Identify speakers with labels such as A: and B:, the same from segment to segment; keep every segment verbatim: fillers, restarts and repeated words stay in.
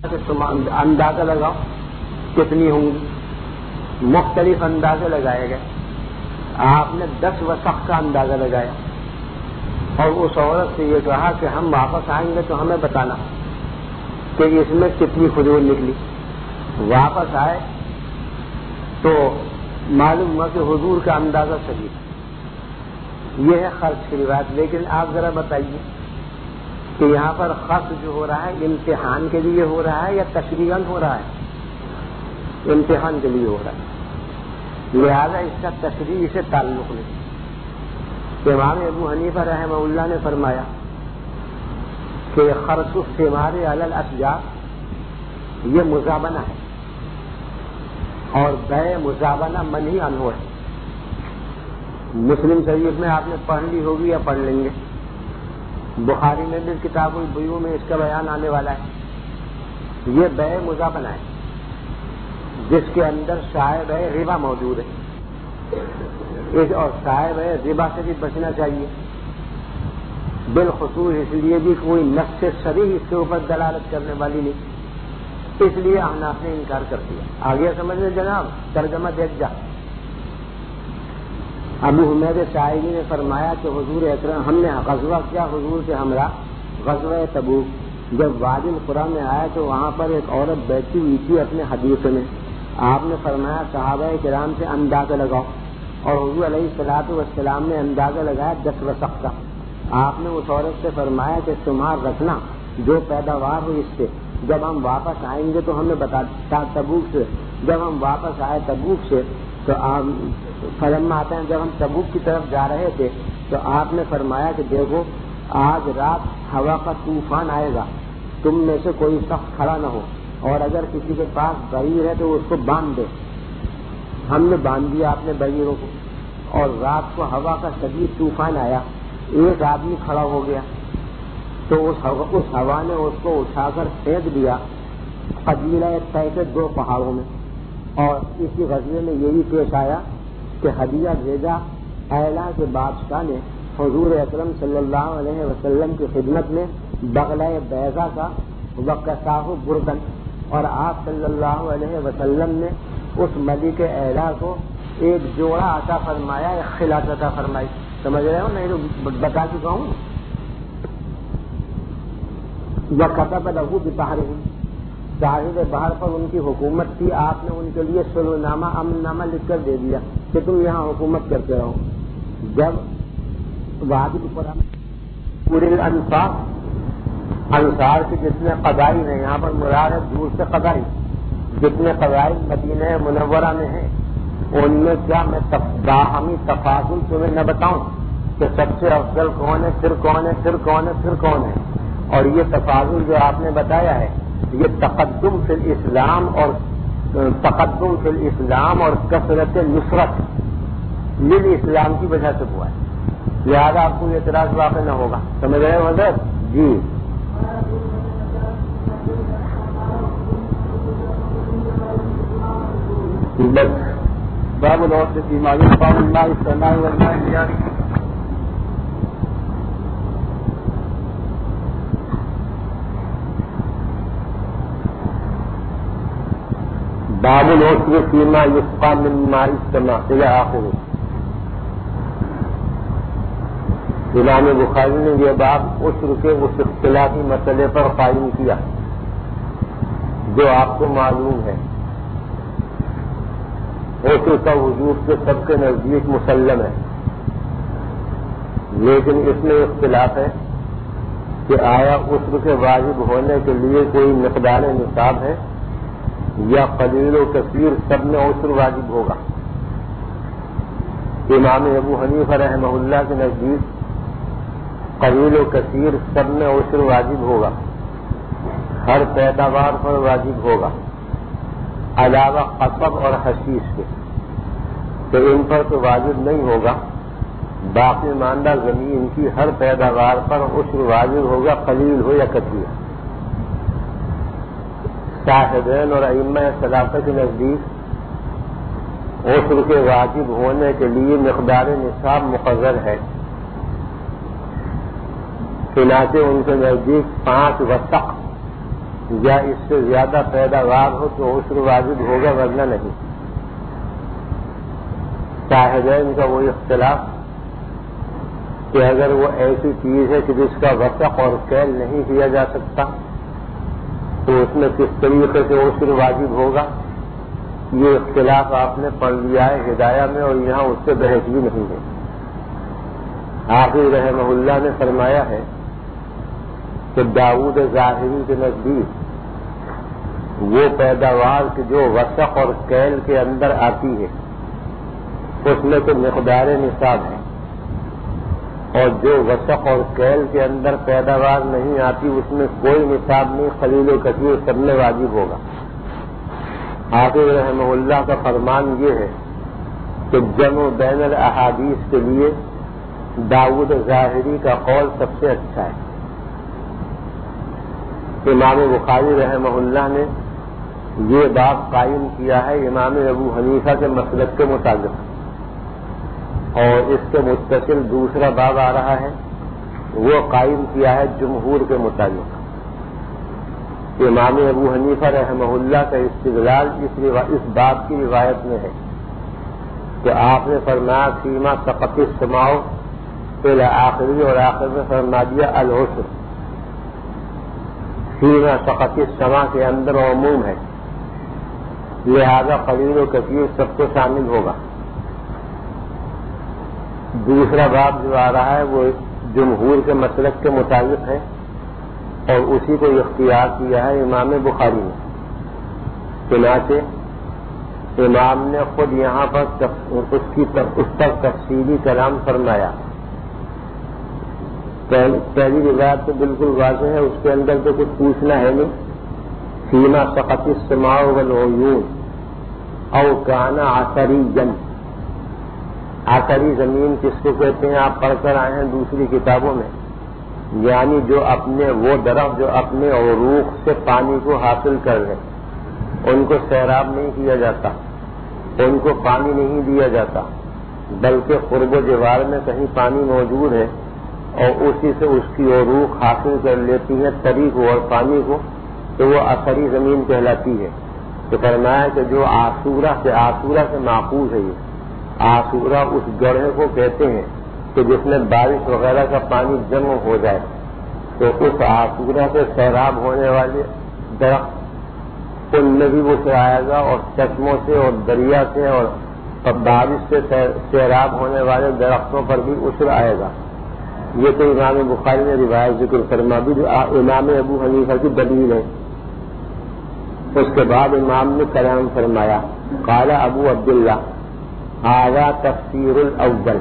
A: کہ تم اندازہ لگاؤ کتنی ہوں گی. مختلف اندازے لگائے گئے. آپ نے دس وسق کا اندازہ لگایا اور اس عورت سے یہ کہا کہ ہم واپس آئیں گے تو ہمیں بتانا کہ اس میں کتنی کھجور نکلی. واپس آئے تو معلوم ہوا کہ حضور کا اندازہ صحیح ہے. یہ ہے خرچ کی روایت. لیکن آپ ذرا بتائیے کہ یہاں پر خرچ جو ہو رہا ہے امتحان کے لیے ہو رہا ہے یا تشریعاً ہو رہا ہے؟ امتحان کے لیے ہو رہا ہے. لہذا اس کا تشریع سے تعلق نہیں. امام ابو حنیفہ رحمہ اللہ نے فرمایا کہ خرچ الثمار علی الاشجار یہ مزابنہ ہے اور بیع مزابنہ منہی عنہ ہے. مسلم شریف میں آپ نے پڑھ لی ہوگی یا پڑھ لیں گے. بخاری میں بھی کتاب البیوع میں اس کا بیان آنے والا ہے. یہ بیع مزابنہ ہے جس کے اندر شائع بیع ربا موجود ہے. اس اور شائع بیع ربا سے بھی بچنا چاہیے. بالخصوص اس لیے بھی کوئی نص صریح اس کے اوپر دلالت کرنے والی نہیں. اس لیے احناف نے انکار کر دیا. آگے سمجھ لیں جناب, ترجمہ دیکھ جا. ابو حمید ساعدی نے فرمایا کہ حضور اکرم ہم نے غزوہ کیا حضور کے ہمراہ, غزوہ تبوک. جب وادی القریٰ میں آیا تو وہاں پر ایک عورت بیٹھی ہوئی تھی اپنے حدیث میں. آپ نے فرمایا صحابہ کرام سے اندازہ لگاؤ, اور حضور علیہ الصلوۃ والسلام نے اندازہ لگایا دس وسق کا. آپ نے اس عورت سے فرمایا کہ تمہار رکھنا جو پیداوار ہو اس سے, جب ہم واپس آئیں گے تو ہمیں بتا. تبوک سے جب ہم واپس آئے تبوک سے تو آپ فلما آتے ہیں جب ہم تبوک کی طرف جا رہے تھے تو آپ نے فرمایا کہ دیکھو آج رات ہوا کا طوفان آئے گا, تم میں سے کوئی شخص کھڑا نہ ہو, اور اگر کسی کے پاس بعیر ہے تو اس کو باندھ دے. ہم نے باندھ دیا اپنے بعیروں کو, اور رات کو ہوا کا شدید طوفان آیا. ایک آدمی کھڑا ہو گیا تو اس ہوا, اس ہوا نے اس کو اٹھا کر پھینک دیا قبیلہ طے کے دو پہاڑوں میں. اور اسی غزوے میں یہی پیش آیا کہ ہدیہ بھیجا ایلا کے بادشاہ نے حضور اکرم صلی اللہ علیہ وسلم کی خدمت میں بغلہ بیضا کا وقصاہ بردن, اور آپ صلی اللہ علیہ وسلم نے اس ملک ایلا کو ایک جوڑا عطا فرمایا, ایک خلاص عطا فرمائی. سمجھ رہے ہو نہیں تو بتا چکا ہوں. وَكَتَبَ لَهُ بِبَحْرِهِمْ, ساحل بحر پر ان کی حکومت تھی. آپ نے ان کے لیے صلح نامہ امن نامہ لکھ کر دے دیا کہ تم یہاں حکومت کرتے رہو. جب وادی پر پورے انصار انصار کے جتنے قبائل ہیں, یہاں پر مراد ہے دور سے قبائل, جتنے قبائل مدینہ منورہ میں ہیں ان میں کیا میں باہمی تفاضل تمہیں نہ بتاؤں کہ سب سے افضل کون ہے, پھر کون ہے, پھر کون ہے, پھر کون ہے. اور یہ تفاضل جو آپ نے بتایا ہے یہ تقدم فی الاسلام اور تقدم فی الاسلام اور کثرت نصرت لل اسلام کی وجہ سے ہوا ہے. لہذا آپ کو اعتراض واقع نہ ہوگا. سمجھ رہے ہو حضرت جی؟ بس باب العرف فی ما یخفی من ماء السماء والماء الجاری. باب العرف فی ما یخفی من ماء السماء الى آخر. امام بخاری نے یہ باب عشر کے اس اختلافی مسئلے پر قائم کیا جو آپ کو معلوم ہے. عشر کا وجوب کے سب کے نزدیک مسلم ہے, لیکن اس میں اختلاف ہے کہ آیا عشر کے واجب ہونے کے لیے کوئی مقدار نصاب ہے یا قلیل و کثیر سب میں عشر واجب ہوگا. امام ابو حنیفہ رحمہ اللہ کے نزدیک قلیل و کثیر سب میں عشر واجب ہوگا, ہر پیداوار پر واجب ہوگا علاوہ قصب اور حشیش کے, تو ان پر تو واجب نہیں ہوگا. باقی ماندہ زمین کی ہر پیداوار پر عشر واجب ہوگا, قلیل ہو یا کثیر. صاحبین اور ائمہ ثلاثہ کے نزدیک عشر کے واجب ہونے کے لیے مقدار نصاب مقرر ہے. چنانچہ ان کے نزدیک پانچ وسق یا اس سے زیادہ پیداوار ہو تو عشر واجب ہوگا ورنہ نہیں. صاحبین کا وہ اختلاف کہ اگر وہ ایسی چیز ہے کہ جس کا وسق اور کیل نہیں کیا جا سکتا تو اس میں کس طریقے سے عشر واجب ہوگا، یہ اختلاف آپ نے پڑھ لیا ہے ہدایہ میں، اور یہاں اس سے بحث بھی نہیں ہے. حافظ رحمہ اللہ نے فرمایا ہے کہ داؤد ظاہری کے نزدیک وہ پیداوار کہ جو وسق اور کیل کے اندر آتی ہے اس میں تو مقدار نصاب ہے، اور جو وسق اور کیل کے اندر پیداوار نہیں آتی اس میں کوئی نصاب نہیں، خلیل و کثیر سب میں واجب ہوگا. حافظ رحمہ اللہ کا فرمان یہ ہے کہ جمع بین الاحادیث کے لیے داؤد ظاہری کا قول سب سے اچھا ہے. امام بخاری رحمہ اللہ نے یہ باب قائم کیا ہے امام ابو حنیفہ کے مسلک کے مطابق، اور اس کے متصل دوسرا باب آ رہا ہے وہ قائم کیا ہے جمہور کے مطابق. امام ابو حنیفہ رحمہ اللہ کا استدلال اس, اس باب کی روایت میں ہے کہ آپ نے فرمایا سیما سقط السماء پہلے آخری اور آخر میں فرما دیا العشر. سیما سقط السماء کے اندر عموم ہے، لہذا قلیل و کثیر سب کو شامل ہوگا. دوسرا باب جو آ رہا ہے وہ جمہور کے مسلک کے مطابق ہے، اور اسی کو اختیار کیا ہے امام بخاری نے. چنانچہ امام نے خود یہاں پر اس کی اس پر تفصیلی کلام فرمایا. پہلی روایت تو بالکل واضح ہے، اس کے اندر تو کچھ پوچھنا ہے نہیں. سیما سقط السماء والعیون او کان عصریا. عصری زمین کس کو کہتے ہیں آپ پڑھ کر آئے ہیں دوسری کتابوں میں، یعنی جو اپنے وہ درخت جو اپنے عروق سے پانی کو حاصل کر رہے ان کو سیراب نہیں کیا جاتا، ان کو پانی نہیں دیا جاتا، بلکہ قرب و جوار میں کہیں پانی موجود ہے اور اسی سے اس کی عروق حاصل کر لیتی ہے تری کو اور پانی کو، تو وہ عصری زمین کہلاتی ہے. تو فرمایا کہ جو آسورہ سے آسورہ سے ماخوذ ہے، یہ آسورہ اس گڑھے کو کہتے ہیں کہ جس میں بارش وغیرہ کا پانی جمع ہو جائے، تو اس آسورہ سے سیراب ہونے والے درخت ان میں بھی وہ آئے گا، اور چشموں سے اور دریا سے اور بارش سے سیراب ہونے والے درختوں پر بھی عشر آئے گا. یہ تو امام بخاری نے روایت ذکر فرما دی جو امام ابو حنیفہ کی دلیل ہے. اس کے بعد امام نے کلام فرمایا قال ابو عبداللہ ھذا تفسیر الاول.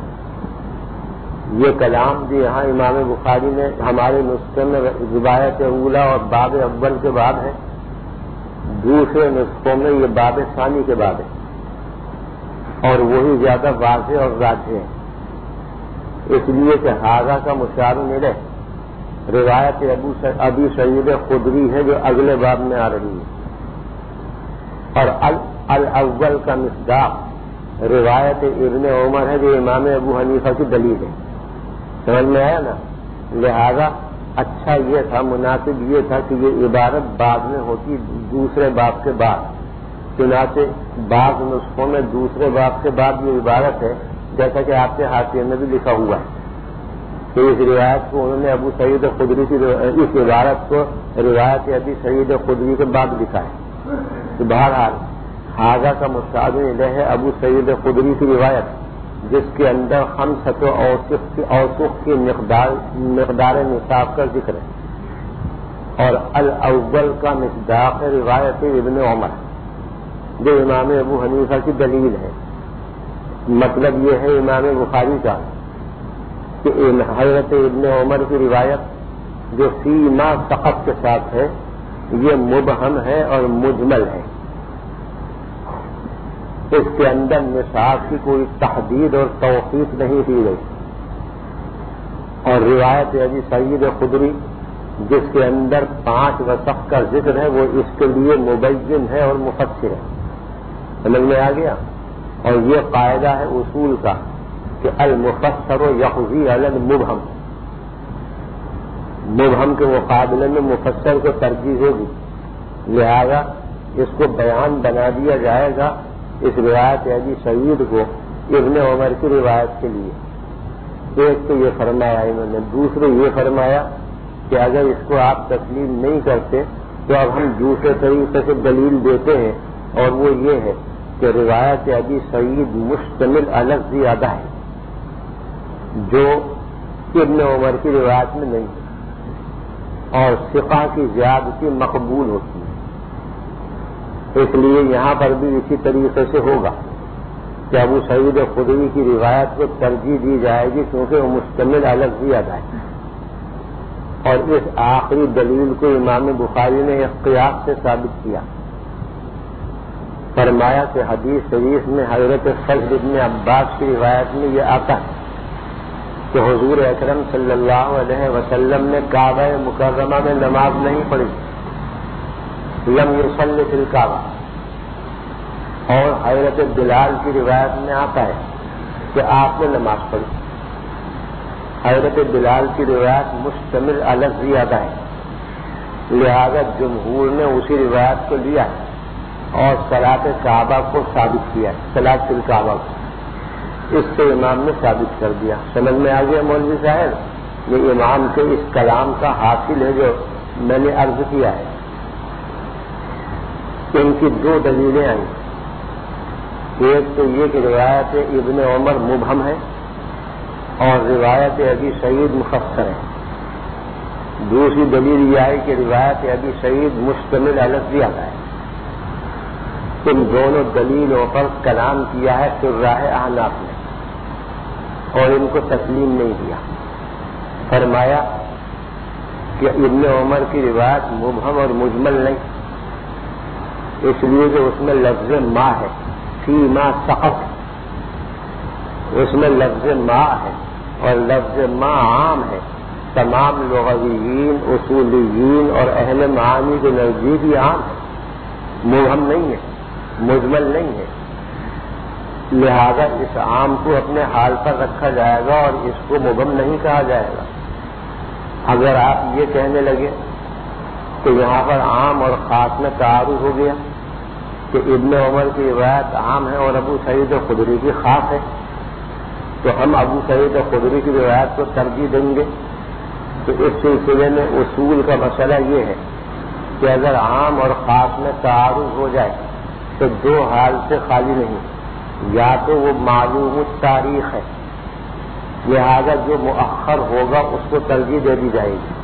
A: یہ کلام جو یہاں امام بخاری نے ہمارے نسخے میں روایت اولا اور باب اول کے بعد ہے، دوسرے نسخوں میں یہ باب ثانی کے بعد ہے، اور وہی زیادہ واضح اور راجح ہے. اس لیے کہ ھذا کا مشار ملے روایت ابو ابی سعید خدری ہے جو اگلے باب میں آ رہی ہے، اور الاول کا مصداق روایت ابن عمر ہے جو امام ابو حنیفہ کی دلیل ہے. سمجھ میں آیا نا؟ لہذا اچھا یہ تھا، مناسب یہ تھا کہ یہ عبارت بعد میں ہوتی دوسرے باب کے بعد. چنانچہ بعض نسخوں میں دوسرے باب کے بعد یہ عبارت ہے، جیسا کہ آپ کے حاشیے میں بھی لکھا ہوا ہے کہ اس روایت کو انہوں نے ابو سعید خدری کی اس عبارت کو روایت ابی سعید خدری کے بعد لکھا ہے. تو بہرحال ھذا کا مستعد ہے ابو سعید خدری کی روایت جس کے اندر خمسۃ اوسق کی مقدار مقدار نصاب کا ذکر ہے، اور الاول کا مصداق روایت ابن عمر جو امام ابو حنیفہ کی دلیل ہے. مطلب یہ ہے امام بخاری کا کہ حضرت ابن عمر کی روایت جو سیما سقط کے ساتھ ہے یہ مبہم ہے اور مجمل ہے. اس کے اندر نصاب کی کوئی تحدید اور توقیف نہیں کی گئی. اور روایت ابی سعید خدری جس کے اندر پانچ وسق کا ذکر ہے وہ اس کے لیے مبین ہے اور مفسر ہے. سمجھ میں آ گیا؟ اور یہ قاعدہ ہے اصول کا کہ المفسر یقضی علی المبہم. مبہم کے مقابلے میں مفسر کو ترجیح ہوگی، لہذا اس کو بیان بنا دیا جائے گا اس روایت ابی سعید کو ابن عمر کی روایت کے لیے۔ ایک تو یہ فرمایا انہوں نے، دوسرے یہ فرمایا کہ اگر اس کو آپ تسلیم نہیں کرتے تو اب ہم دوسرے طریقے سے دلیل دیتے ہیں، اور وہ یہ ہے کہ روایت ابی سعید مشتمل الگ زیادہ ہے جو ابن عمر کی روایت میں نہیں ہے، اور ثقہ کی زیادتی مقبول ہوتی ہے۔ اس لیے یہاں پر بھی اسی طریقے سے ہوگا کہ ابو سعید خدری کی روایت کو ترجیح دی جائے گی کیونکہ وہ مشتمل الگ زیادہ ہے۔ اور اس آخری دلیل کو امام بخاری نے قیاس سے ثابت کیا، فرمایا کہ حدیث شریف میں حضرت فضل بن عباس کی روایت میں یہ آتا ہے کہ حضور اکرم صلی اللہ علیہ وسلم نے کعبہ مکرمہ میں نماز نہیں پڑھی، لم یصلی فی الکعبہ۔ اور حضرت بلال کی روایت میں آتا ہے کہ آپ نے نماز پڑھی۔ حضرت بلال کی روایت مشتمل الگ زیادہ ہے، لہذا جمہور نے اسی روایت کو لیا اور صلاۃ کعبہ کو ثابت کیا، صلاۃ فی الکعبہ کو اس سے امام نے ثابت کر دیا۔ سمجھ میں آ گیا مولوی صاحب؟ یہ امام کے اس کلام کا حاصل ہے جو میں نے عرض کیا ہے۔ ان کی دو دلیلیں آئیں، ایک تو یہ کہ روایت ابن عمر مبہم ہے اور روایت ابی سعید مفسر ہے۔ دوسری دلیل یہ ہے کہ روایت ابی سعید مشتمل الگ زیادہ ہے۔ ان دونوں دلیلوں پر کلام کیا ہے شراح احناف نے اور ان کو تسلیم نہیں دیا۔ فرمایا کہ ابن عمر کی روایت مبہم اور مجمل نہیں، اس لیے کہ اس میں لفظ ما ہے، فی ما سقط، اس میں لفظ ما ہے اور لفظ ما عام ہے، تمام لغویین، اصولیین اور اہل معانی کے نزدیک ہی عام ہے، مبہم نہیں ہے، مجمل نہیں ہے۔ لہذا اس عام کو اپنے حال پر رکھا جائے گا اور اس کو مبہم نہیں کہا جائے گا۔ اگر آپ یہ کہنے لگے کہ یہاں پر عام اور خاص میں تعارض ہو گیا کہ ابن عمر کی روایت عام ہے اور ابو سعید خدری کی خاص ہے، تو ہم ابو سعید خدری کی روایت کو ترجیح دیں گے۔ تو اس سلسلے میں اصول کا مسئلہ یہ ہے کہ اگر عام اور خاص میں تعارض ہو جائے تو دو حال سے خالی نہیں، یا تو وہ معلوم التاریخ ہے، لہذا جو مؤخر ہوگا اس کو ترجیح دے دی جائے گی،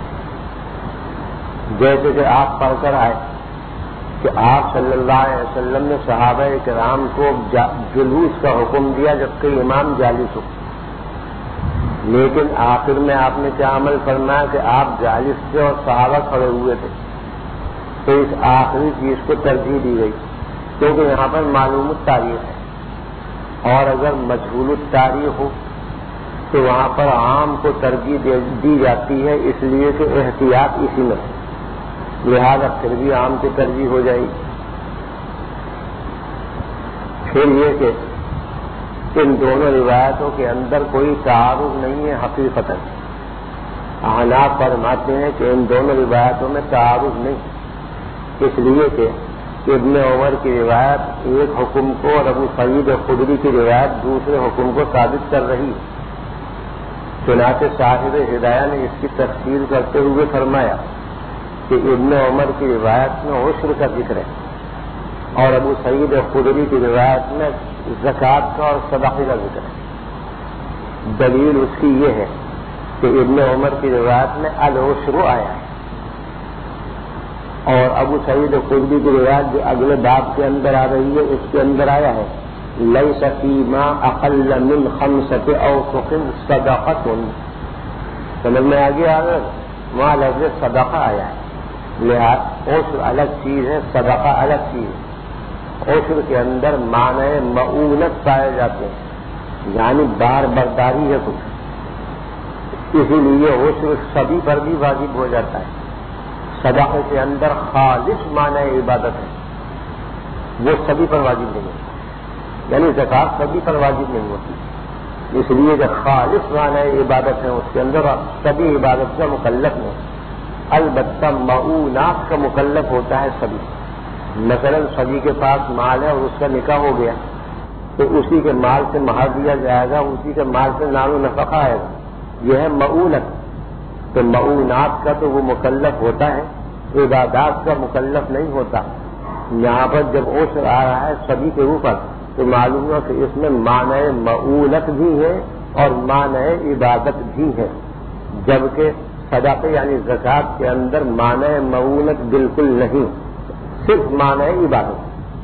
A: جیسے کہ آپ پڑھ کر آئے کہ آپ صلی اللہ علیہ وسلم نے صحابہ کرام کو جلوس کا حکم دیا جبکہ امام جالس ہو، لیکن آخر میں آپ نے کیا عمل فرمایا کہ آپ جالس تھے اور صحابہ کھڑے ہوئے تھے، تو اس آخری چیز کو ترجیح دی گئی کیونکہ یہاں پر معلوم التاریخ ہے، اور اگر مجہول التاریخ ہو تو وہاں پر عام کو ترجیح دی جاتی ہے، اس لیے کہ احتیاط اسی میں ہے، لہذا پھر بھی عام کی ترجیح ہو جائے گی۔ پھر یہ کہ ان دونوں روایتوں کے اندر کوئی تعارض نہیں ہے حقیقتاً۔ احناف فرماتے ہیں کہ ان دونوں روایتوں میں تعارض نہیں، اس لیے کہ ابن عمر کی روایت ایک حکم کو اور ابو سعید خدری کی روایت دوسرے حکم کو ثابت کر رہی ہے۔ چنانچہ صاحب ہدایہ نے اس کی تفصیل کرتے ہوئے فرمایا کہ ابن عمر کی روایت میں عشر کا ذکر ہے اور ابو سعید خدری کی روایت میں زکوٰۃ کا اور صدقے کا ذکر ہے۔ دلیل اس کی یہ ہے کہ ابن عمر کی روایت میں العشر آیا ہے اور ابو سعید خدری کی روایت جو اگلے باب کے اندر آ رہی ہے اس کے اندر آیا ہے لیس فیما اقل من خمسۃ اوسق صدقۃ، سمجھ میں آ گیا؟ وہاں لفظ صدقہ آیا ہے، لہٰذا عشر الگ چیز ہے، صدقہ الگ چیز ہے۔ عشر کے اندر معنی معونت پائے جاتے ہیں، یعنی بار برداری ہے کچھ، اسی لیے عشر سبھی پر بھی واجب ہو جاتا ہے۔ صدقے کے اندر خالص معنی عبادت ہے، وہ سبھی پر واجب نہیں ہے، یعنی زکوٰۃ سبھی پر واجب نہیں ہوتی، اس لیے کہ خالص معنی عبادت ہے اس کے اندر، اور سبھی عبادت کا مکلف ہے۔ البتہ معونات کا مکلف ہوتا ہے سبھی۔ مثلا سبھی کے پاس مال ہے اور اس کا نکاح ہو گیا تو اسی کے مال سے مہر دیا جائے گا، اسی کے مال سے نام و نفقہ آئے گا، یہ ہے معونت۔ تو معونات کا تو وہ مکلف ہوتا ہے، عبادات کا مکلف نہیں ہوتا۔ یہاں پر جب عشر آ رہا ہے سبھی کے اوپر تو معلوم ہے کہ اس میں معنی معونت بھی ہے اور معنی عبادت بھی ہے، جبکہ صدقہ یعنی زکوٰۃ کے اندر معنی معونت بالکل نہیں، صرف معنی عبادت۔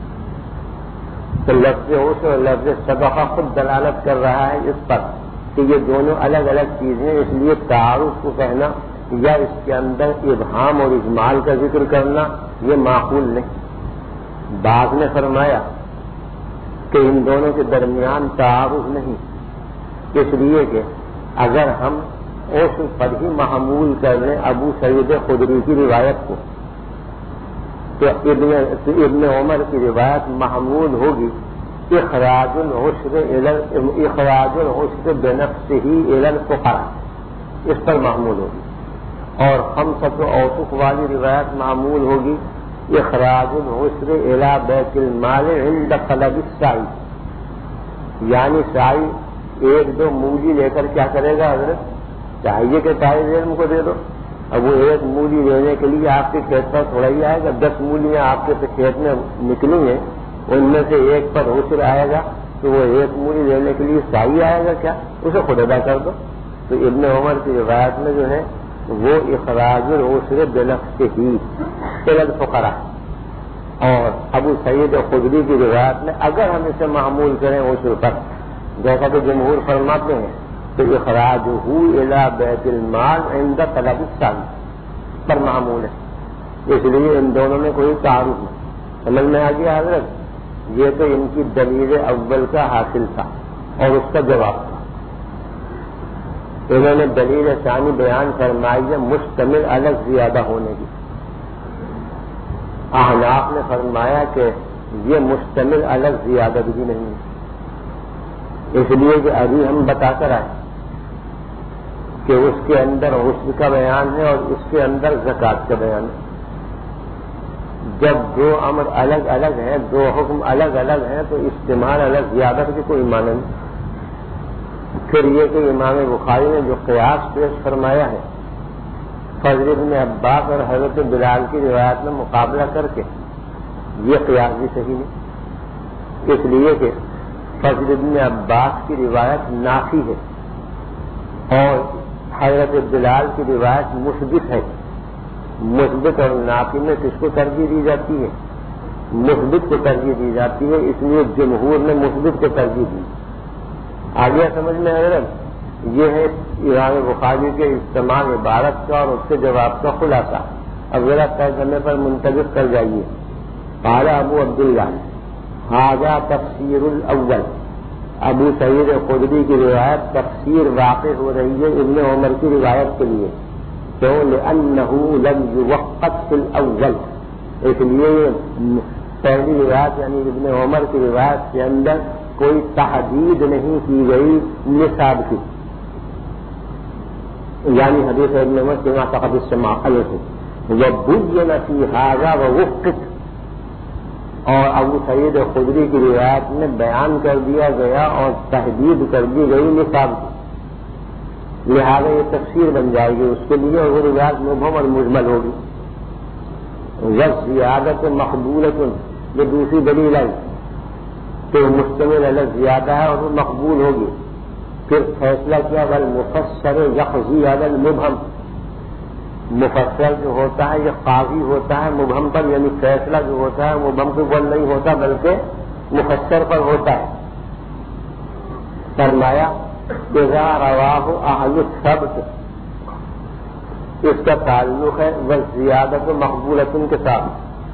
A: تو لفظ عشر اور لفظ صدقہ خود دلالت کر رہا ہے اس پر کہ یہ دونوں الگ الگ چیزیں، اس لیے تعارف کو کہنا یا اس کے اندر ابہام اور اجمال کا ذکر کرنا یہ معقول نہیں۔ بعض نے فرمایا کہ ان دونوں کے درمیان تعارف نہیں، اس لیے کہ اگر ہم عشر پر ہی محمول کر لیں ابو سعید خدری کی روایت کو تو ابن ابن عمر کی روایت محمول ہوگی اخراج العشر اخراج العشر بنفسہ الی الفقراء، اس پر محمول ہوگی، اور خمسۃ اوسق والی روایت معمول ہوگی اخراج العشر الی بیت المال عند طلب السعی، یعنی سعی ایک دو مولی لے کر کیا کرے گا حضرت؟ چاہیے کہ طالب علم کو دے دو، اب وہ ایک مولی لینے کے لیے آپ کے کھیت پر تھوڑا ہی آئے گا، دس مولیاں آپ کے کھیت میں نکلی ہیں ان میں سے ایک پر عشر آئے گا تو وہ ایک مولی لینے کے لیے سعی آئے گا کیا؟ اسے خود ادا کر دو۔ تو ابن عمر کی روایت میں جو ہے وہ اخراج العشر بنفسہ الی الفقراء، اور ابو سعید خدری کی روایت میں اگر ہم اسے محمول کریں عشر پر جیسا کہ جمہور فرماتے ہیں تو اخراجہ الی بیت المال عند طلب السعی پر معمول ہے، اس لیے ان دونوں میں کوئی تعارف نہیں۔ سمجھ میں آ گیا حضرت؟ یہ تو ان کی دلیل اول کا حاصل تھا اور اس کا جواب تھا۔ انہوں نے دلیل ثانی بیان فرمائی ہے مشتمل الگ زیادہ ہونے کی۔ احناف نے فرمایا کہ یہ مشتمل الگ زیادت بھی نہیں ہے، اس لیے کہ ابھی ہم بتا کر آئے کہ اس کے اندر عشر کا بیان ہے اور اس کے اندر زکوٰۃ کا بیان ہے۔ جب دو امر الگ الگ ہیں، دو حکم الگ الگ ہیں تو استعمال الگ زیادت کی کوئی معنی نہیں۔ پھر یہ کہ امام بخاری نے جو قیاس پیش فرمایا ہے فضل بن عباس اور حضرت بلال کی روایت میں مقابلہ کر کے، یہ قیاس بھی صحیح نہیں، اس لیے کہ فضل بن عباس کی روایت نافی ہے اور حضرت بلال کی روایت مثبت ہے۔ مثبت اور نافی میں کس کو ترجیح دی جاتی ہے؟ مثبت کو ترجیح دی جاتی ہے، اس لیے جمہور نے مثبت کو ترجیح دی۔ آگے سمجھ میں حضرت یہ ہے امام بخاری کے استعمال عبارت کا اور اس کے جواب کا خلاصہ۔ اب ذرا ترجمے پر منتظر کر جائیے۔ قال ابو عبداللہ ھذا تفسیر الاول، ابو سعید خدری کی روایت تفسیر واقع ہو رہی ہے ابن عمر کی روایت کے لیے، کیوں؟ لأنه لم يوقت في الاول، اس لیے پہلی روایت یعنی ابن عمر کی روایت کے اندر کوئی تحدید نہیں کی گئی نصاب کی، یعنی حدیث ابن عمر کما فقد السماع علیہ وبین فی ھذا ووقت، اور ابو سعید خدری کی روایت میں بیان کر دیا گیا اور تحدید کر دی گئی نصاب کی، لہذا یہ تفسیر بن جائے گی اس کے لیے اور وہ روایت مبہم اور مجمل ہوگی۔ وزیادت مقبولۃ، یہ دوسری دلیل ہے تو مشتمل الگ زیادہ ہے اور وہ مقبول ہوگی۔ پھر فیصلہ کیا والمفسر یقضی علی المبہم، مفسر جو ہوتا ہے یہ قاضی ہوتا ہے مبہم پر، یعنی فیصلہ جو ہوتا ہے مبہم کے اوپر نہیں ہوتا بلکہ مفسر پر ہوتا ہے۔ فرمایا اذا رواہ اہل الثبت، اس کا تعلق ہے والزیادۃ مقبولۃ کے ساتھ،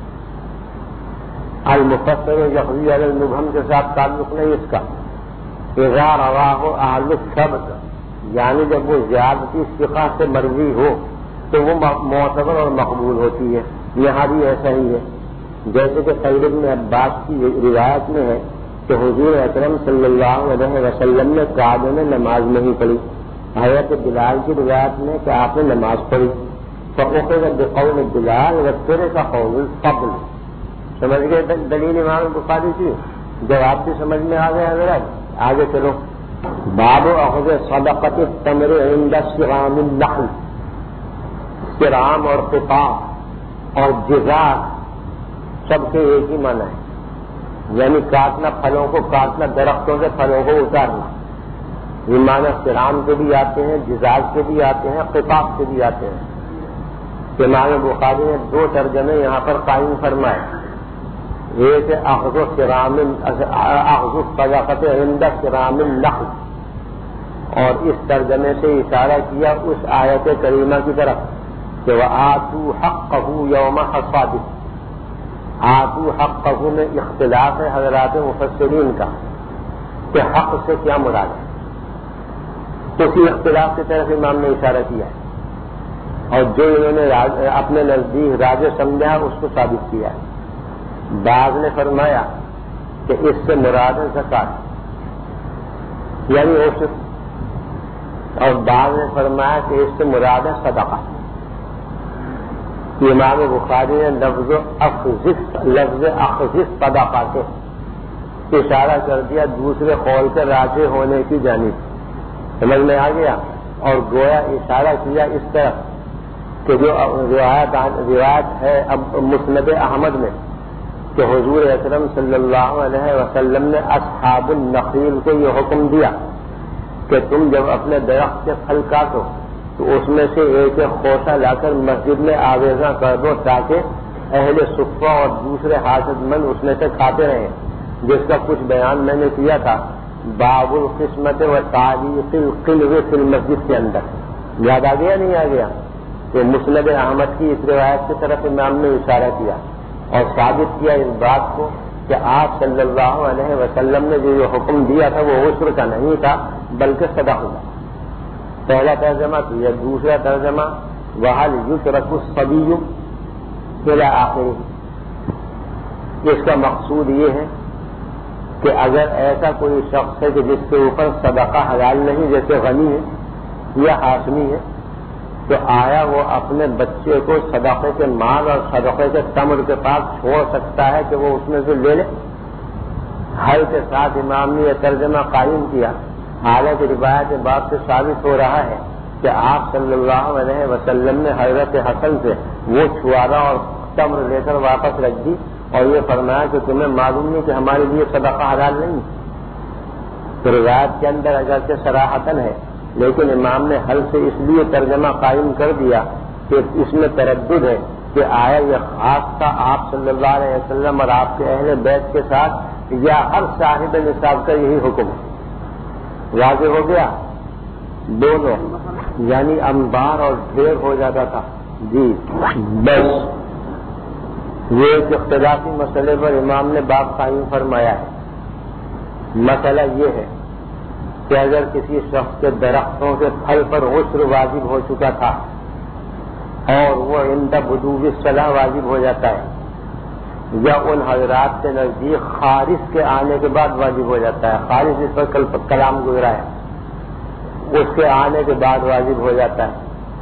A: المفسر یقضی علی المبہم کے ساتھ تعلق نہیں اس کا۔ اذا رواہ اہل الثبت یعنی جب وہ زیادتی ثقہ سے مروی ہو تو وہ معتبر اور مقبول ہوتی ہے۔ یہاں بھی ایسا ہی ہے، جیسے کہ سعید بن عباس کی روایت میں ہے کہ حضور اکرم صلی اللہ علیہ وسلم نے کعبے میں نماز نہیں پڑھی. حضرت بلال کی روایت میں کہ آپ نے نماز پڑھی. فأخذ بقول بلال وترك قول الفضل. سمجھ گئے دلیل امام بخاری کی؟ جب آپ کی سمجھ میں آ گیا حضرت آگے چلو. باب اخذ صدقۃ التمر عند صرام النخل. صرام اور قطاع اور جزاء سب کے ایک ہی معنی ہے، یعنی کاٹنا، پھلوں کو کاٹنا، درختوں سے پھلوں کو اتارنا. یہ معنی صرام کے بھی آتے ہیں، جزاء کے بھی آتے ہیں، قطاع کے بھی آتے ہیں. امام بخاری نے دو ترجمے یہاں پر قائم فرمائے. ایک اخذ صرام اخذ صدقۃ عند صرام النخل، اور اس ترجمے سے اشارہ کیا اس آیت کریمہ کی طرف کہ وآتوا حقہ یوم حصادہ. آتوا حقہ میں اختلاف ہے حضرات مفسرین کا کہ حق سے کیا مراد ہے. اسی اختلاف کی طرف امام نے اشارہ کیا ہے، اور جو انہوں نے اپنے نزدیک راجہ سمجھا اس کو ثابت کیا ہے. بعض نے فرمایا کہ اس سے مراد ہے زکات یعنی عشر، اور بعض نے فرمایا کہ اس سے مراد ہے صدقہ. امام بخاری نے لفظ اخذ لفظ اخذ صدقہ سے اشارہ کر دیا دوسرے قول کے راجح ہونے کی جانب. سمجھ میں آ گیا؟ اور گویا اشارہ کیا اس طرف کہ جو روایت روایت ہے اب مسند احمد میں کہ حضور اکرم صلی اللہ علیہ وسلم نے اصحاب النخیل کو یہ حکم دیا کہ تم جب اپنے درخت کے پھل کاٹو تو اس میں سے ایک ایک خوشہ لا کر مسجد میں آویزاں کر دو تاکہ اہل صفہ اور دوسرے حاجت مند اس میں سے کھاتے رہیں، جس کا کچھ بیان میں نے کیا تھا باب القسمت و تعلیق القلو فی المسجد کے اندر. یاد آ گیا نہیں آ گیا؟ تو مسند احمد کی اس روایت کی طرف امام نے اشارہ کیا اور ثابت کیا اس بات کو کہ آپ صلی اللہ علیہ وسلم نے جو یہ حکم دیا تھا وہ عشر کا نہیں تھا بلکہ صدقہ کا. پہلا ترجمہ تو یہ، دوسرا ترجمہ وَهَلْ يُتْرَكُ الصَّبِيُّ إِلَىٰ آخِرِهِ. اس کا مقصود یہ ہے کہ اگر ایسا کوئی شخص ہے کہ جس کے اوپر صدقہ حلال نہیں، جیسے غنی ہے یا ہاشمی ہے، تو آیا وہ اپنے بچے کو صدقے کے مال اور صدقے کے تمر کے پاس چھوڑ سکتا ہے کہ وہ اس میں سے لے لے؟ حل کے ساتھ امام نے یہ ترجمہ قائم کیا، حالانکہ روایت بات سے ثابت ہو رہا ہے کہ آپ صلی اللہ علیہ وسلم نے حضرت حسن سے وہ چھوارا اور تمر لے کر واپس رکھ دی اور یہ فرمایا کہ تمہیں معلوم نہیں کہ ہمارے لیے صدقہ حلال نہیں. تو روایت کے اندر اگرچہ صراحتاً ہے لیکن امام نے حل سے اس لیے ترجمہ قائم کر دیا کہ اس میں تردد ہے کہ آیا یہ خاص تھا آپ صلی اللہ علیہ وسلم اور آپ کے اہل بیت کے ساتھ یا ہر صاحب نصاب کا یہی حکم ہے. واضح ہو گیا؟ دونوں یعنی انبار اور ڈھیر ہو جاتا تھا. جی بس یہ ایک اختلافی مسئلے پر امام نے باب قائم فرمایا ہے. مسئلہ یہ ہے کہ اگر کسی شخص کے درختوں کے پھل پر عشر واجب ہو چکا تھا اور وہ عند بدوء الصلاۃ واجب ہو جاتا ہے، یا ان حضرات کے نزدیک خارج کے آنے کے بعد واجب ہو جاتا ہے، خارج اس پر کل کلام گزرا ہے، اس کے آنے کے بعد واجب ہو جاتا ہے،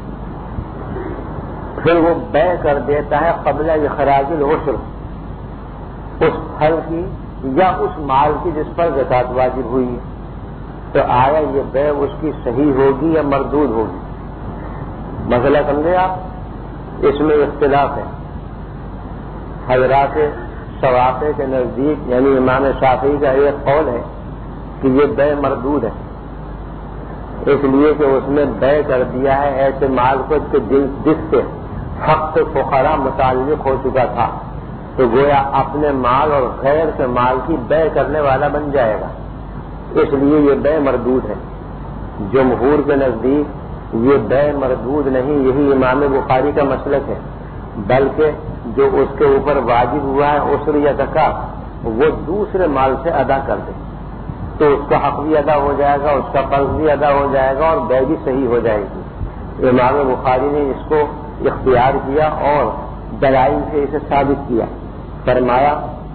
A: پھر وہ بے کر دیتا ہے قبل اخراج العشر اس پھل کی یا اس مال کی جس پر زکات واجب ہوئی، تو آیا یہ بے اس کی صحیح ہوگی یا مردود ہوگی؟ مسئلہ سمجھے آپ؟ اس میں اختلاف ہے. حضرات شوافی کے نزدیک یعنی امام شافعی کا ایک قول ہے کہ یہ بے مردود ہے، اس لیے کہ اس نے بے کر دیا ہے ایسے مال کو کہ جس سے حق فقراء متعلق ہو چکا تھا، تو گویا اپنے مال اور غیر کے مال کی بے کرنے والا بن جائے گا، اس لیے یہ بے مردود ہے. جمہور کے نزدیک یہ بے مردود نہیں، یہی امام بخاری کا مسلک ہے، بلکہ جو اس کے اوپر واجب ہوا ہے عشر یا زکات وہ دوسرے مال سے ادا کر دے تو اس کا حق بھی ادا ہو جائے گا، اس کا قرض بھی ادا ہو جائے گا اور بے بھی صحیح ہو جائے گی. امام بخاری نے اس کو اختیار کیا اور دلائل سے اسے ثابت کیا. فرمایا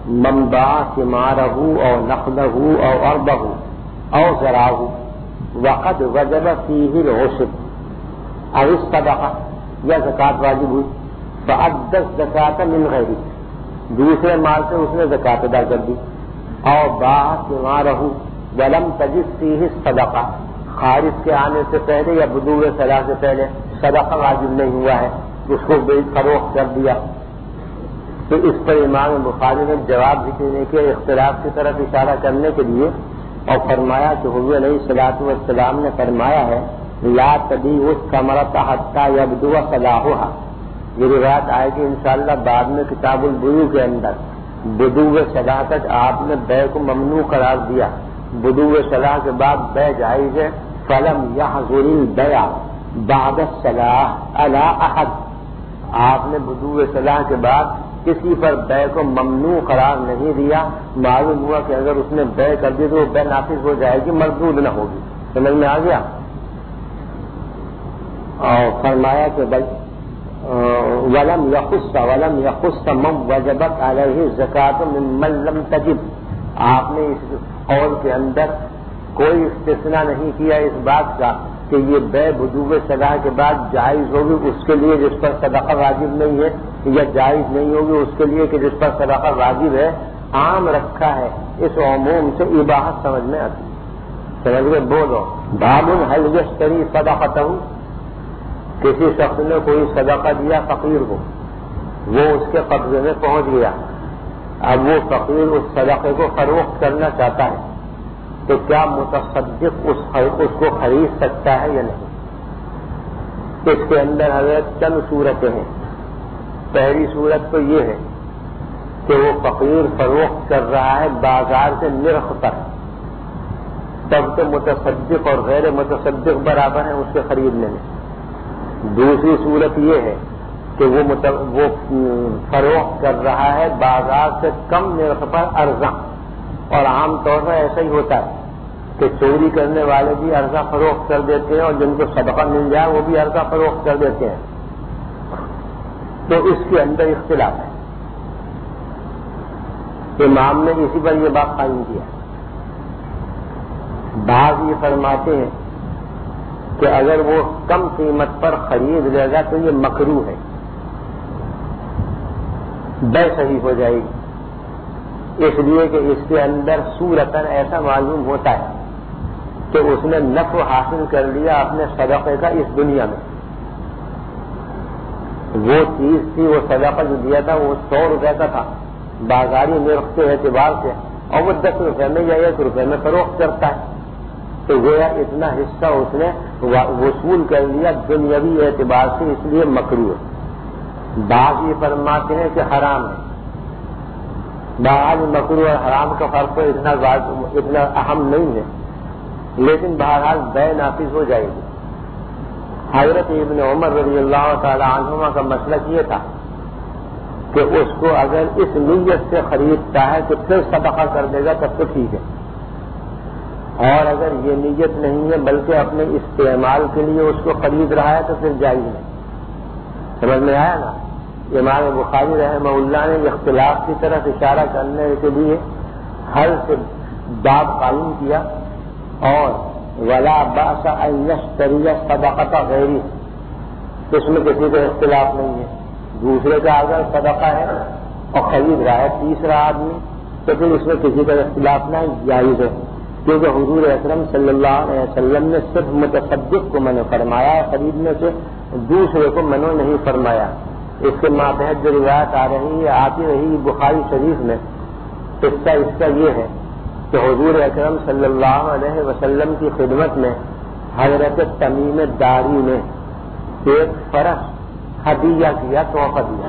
A: من باع ثماره او نخله او ارضه او زرعه وقد وجب فيه العشر او الصدقہ یا زکات واجب ہوئی فأدى الزکاة من غیره، دوسرے مال سے اس نے زکات ادا کر دی. اور باع ثماره ولم تجد فيه الصدقہ، خارج کے آنے سے پہلے یا بدوء صلاح سے پہلے صدقہ واجب نہیں ہوا ہے، اس کو بیچ فروخت کر دیا. تو اس پر امام بخاری نے جواب دینے کے اختلاف کی طرف اشارہ کرنے کے لیے اور فرمایا کہ حضور علیہ الصلوۃ والسلام نے فرمایا ہے لا تبیع الثمرۃ حتی یبدو صلاحها. یہ روایت آئے گی انشاءاللہ بعد میں کتاب البیوع کے اندر. بدوء صلاح تک آپ نے بیع کو ممنوع قرار دیا، بدوء صلاح کے بعد بیع جائز ہے. فلم یحظر البیع بعد الصلاح علی احد، آپ نے بدوء صلاح کے بعد کسی پر بیع کو ممنوع قرار نہیں دیا. معلوم ہوا کہ اگر اس نے بیع کر دی تو وہ بیع نافذ ہو جائے گی، مردود نہ ہوگی. سمجھ میں آ گیا؟ اور فرمایا کہ بل ولم یخص ولم یخص من وجبت علیہ الزکاۃ ممن لم تجب، آپ نے اس قول کے اندر کوئی استثناء نہیں کیا اس بات کا کہ یہ بیع بدوء صلاح کے بعد جائز ہوگی اس کے لیے جس پر صدقہ واجب نہیں ہے، یا جائز نہیں ہوگی اس کے لیے کہ جس پر صدقہ واجب ہے. عام رکھا ہے، اس عموم سے اباحت سمجھ میں آتی. سمجھ میں بولو. باب هل یشتری صدقتہ، کسی شخص نے کوئی صدقہ دیا فقیر کو، وہ اس کے قبضے میں پہنچ گیا، اب وہ فقیر اس صدقے کو فروخت کرنا چاہتا ہے تو کیا متصدق اس اس کو خرید سکتا ہے یا نہیں؟ اس کے اندر حضرت چند صورتیں ہیں. پہلی صورت تو یہ ہے کہ وہ فقیر فروخت کر رہا ہے بازار سے نرخ پر، تب تو متصدق اور غیر متصدق برابر ہیں اس کے خریدنے میں. دوسری صورت یہ ہے کہ وہ وہ فروخت کر رہا ہے بازار سے کم نرخ پر ارزاں، اور عام طور پر ایسا ہی ہوتا ہے کہ چوری کرنے والے بھی ارزاں فروخت کر دیتے ہیں اور جن کو صدقہ مل جائے وہ بھی ارزاں فروخت کر دیتے ہیں. تو اس کے اندر اختلاف ہے. امام نے اسی پر یہ بات قائم کیا. بعض یہ فرماتے ہیں کہ اگر وہ کم قیمت پر خرید لے گا تو یہ مکروہ ہے، بیع صحیح ہو جائے گی، اس لیے کہ اس کے اندر صورتاً ایسا معلوم ہوتا ہے کہ اس نے نفع حاصل کر لیا اپنے صدقے کا اس دنیا میں. وہ چیز تھی، وہ صدقہ جو دیا تھا وہ سو روپے کا تھا بازاری نرخ کے اعتبار سے، اور وہ دس روپے میں یا ایک روپے میں فروخت کرتا ہے، تو گویا اتنا حصہ اس نے وصول کر لیا دنیاوی اعتبار سے، اس لیے مکروہ ہے. بعض یہ فرماتے ہیں کہ حرام ہے. بعض مکروہ اور حرام کا فرق تو اتنا اتنا اہم نہیں ہے، لیکن بہرحال بیع نافذ ہو جائے گی. حضرت ابن عمر رضی اللہ تعالی عنہما کا مسلک یہ تھا کہ اس کو اگر اس نیت سے خریدتا ہے کہ پھر صدقہ کر دے گا تب تو ٹھیک ہے، اور اگر یہ نیت نہیں ہے بلکہ اپنے استعمال کے لیے اس کو خرید رہا ہے تو پھر جائز نہیں. سمجھ میں آیا نا؟ امام بخاری رحمہ اللہ نے اختلاف کی طرف اشارہ کرنے کے لیے حل سے باب قائم کیا. اور ولا باس ان یشتری صدقۃ غیری، اس میں کسی کا اختلاف نہیں ہے. دوسرے کا اگر صدقہ ہے اور خرید رہا ہے تیسرا آدمی تو پھر اس میں کسی کا اختلاف نہیں، جائز ہے. کیونکہ حضور اکرم صلی اللہ علیہ وسلم نے صرف متصدق کو منع فرمایا ہے خریدنے سے، دوسرے کو منع نہیں فرمایا. اس کے ماتحت جو روایت آ رہی ہے آتی رہی بخاری شریف میں، قصہ اس کا یہ ہے کہ حضور اکرم صلی اللہ علیہ وسلم کی خدمت میں حضرت تمیم داری نے ایک فرس ہدیہ کیا، تحفہ دیا.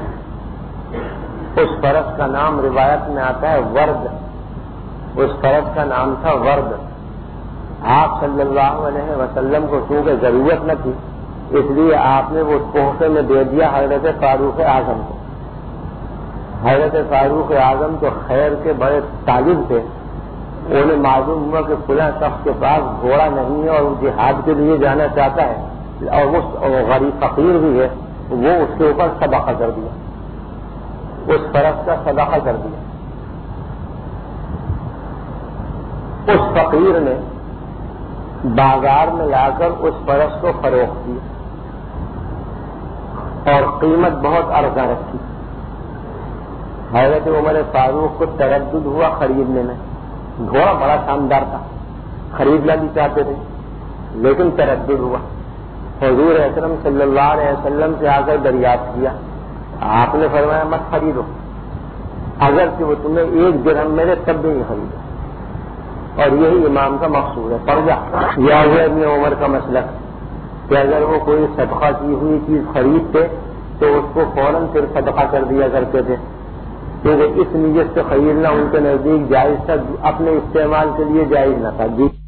A: اس فرس کا نام روایت میں آتا ہے ورد. اس فرس کا نام تھا ورد. آپ صلی اللہ علیہ وسلم کو چونکہ ضرورت نہ تھی اس لیے آپ نے وہ تحفے میں دے دیا حضرت فاروق اعظم کو. حضرت فاروق اعظم تو خیر کے بڑے طالب تھے. انہیں معلوم ہوا کہ فلاں شخص کے پاس گھوڑا نہیں ہے اور وہ جہاد کے لیے جانا چاہتا ہے اور وہ غریب فقیر بھی ہے، وہ اس کے اوپر صدقہ کر دیا، اس فرس کا صدقہ کر دیا. اس فقیر نے بازار میں لا کر اس فرش کو فروخت کیا اور قیمت بہت ارزاں رکھی. حضرت عمر فاروق کو تردد ہوا خریدنے میں. گھوڑا بڑا شاندار تھا, خریدنا بھی چاہتے تھے لیکن تردد ہوا. حضور اکرم صلی اللہ علیہ وسلم سے آ کر دریافت کیا. آپ نے فرمایا مت خریدو, اگر کہ وہ تمہیں ایک درہم میرے تب بھی نہیں خریدو. اور یہی امام کا مقصود ہے. پڑ جا یا ابن عمر کا مسلک کہ اگر وہ کوئی صدقہ کی ہوئی چیز خریدتے تو اس کو فوراً پھر صدقہ کر دیا کرتے تھے, کیونکہ اس نیت سے خریدنا ان کے نزدیک جائز تھا, اپنے استعمال کے لیے جائز نہ تھا.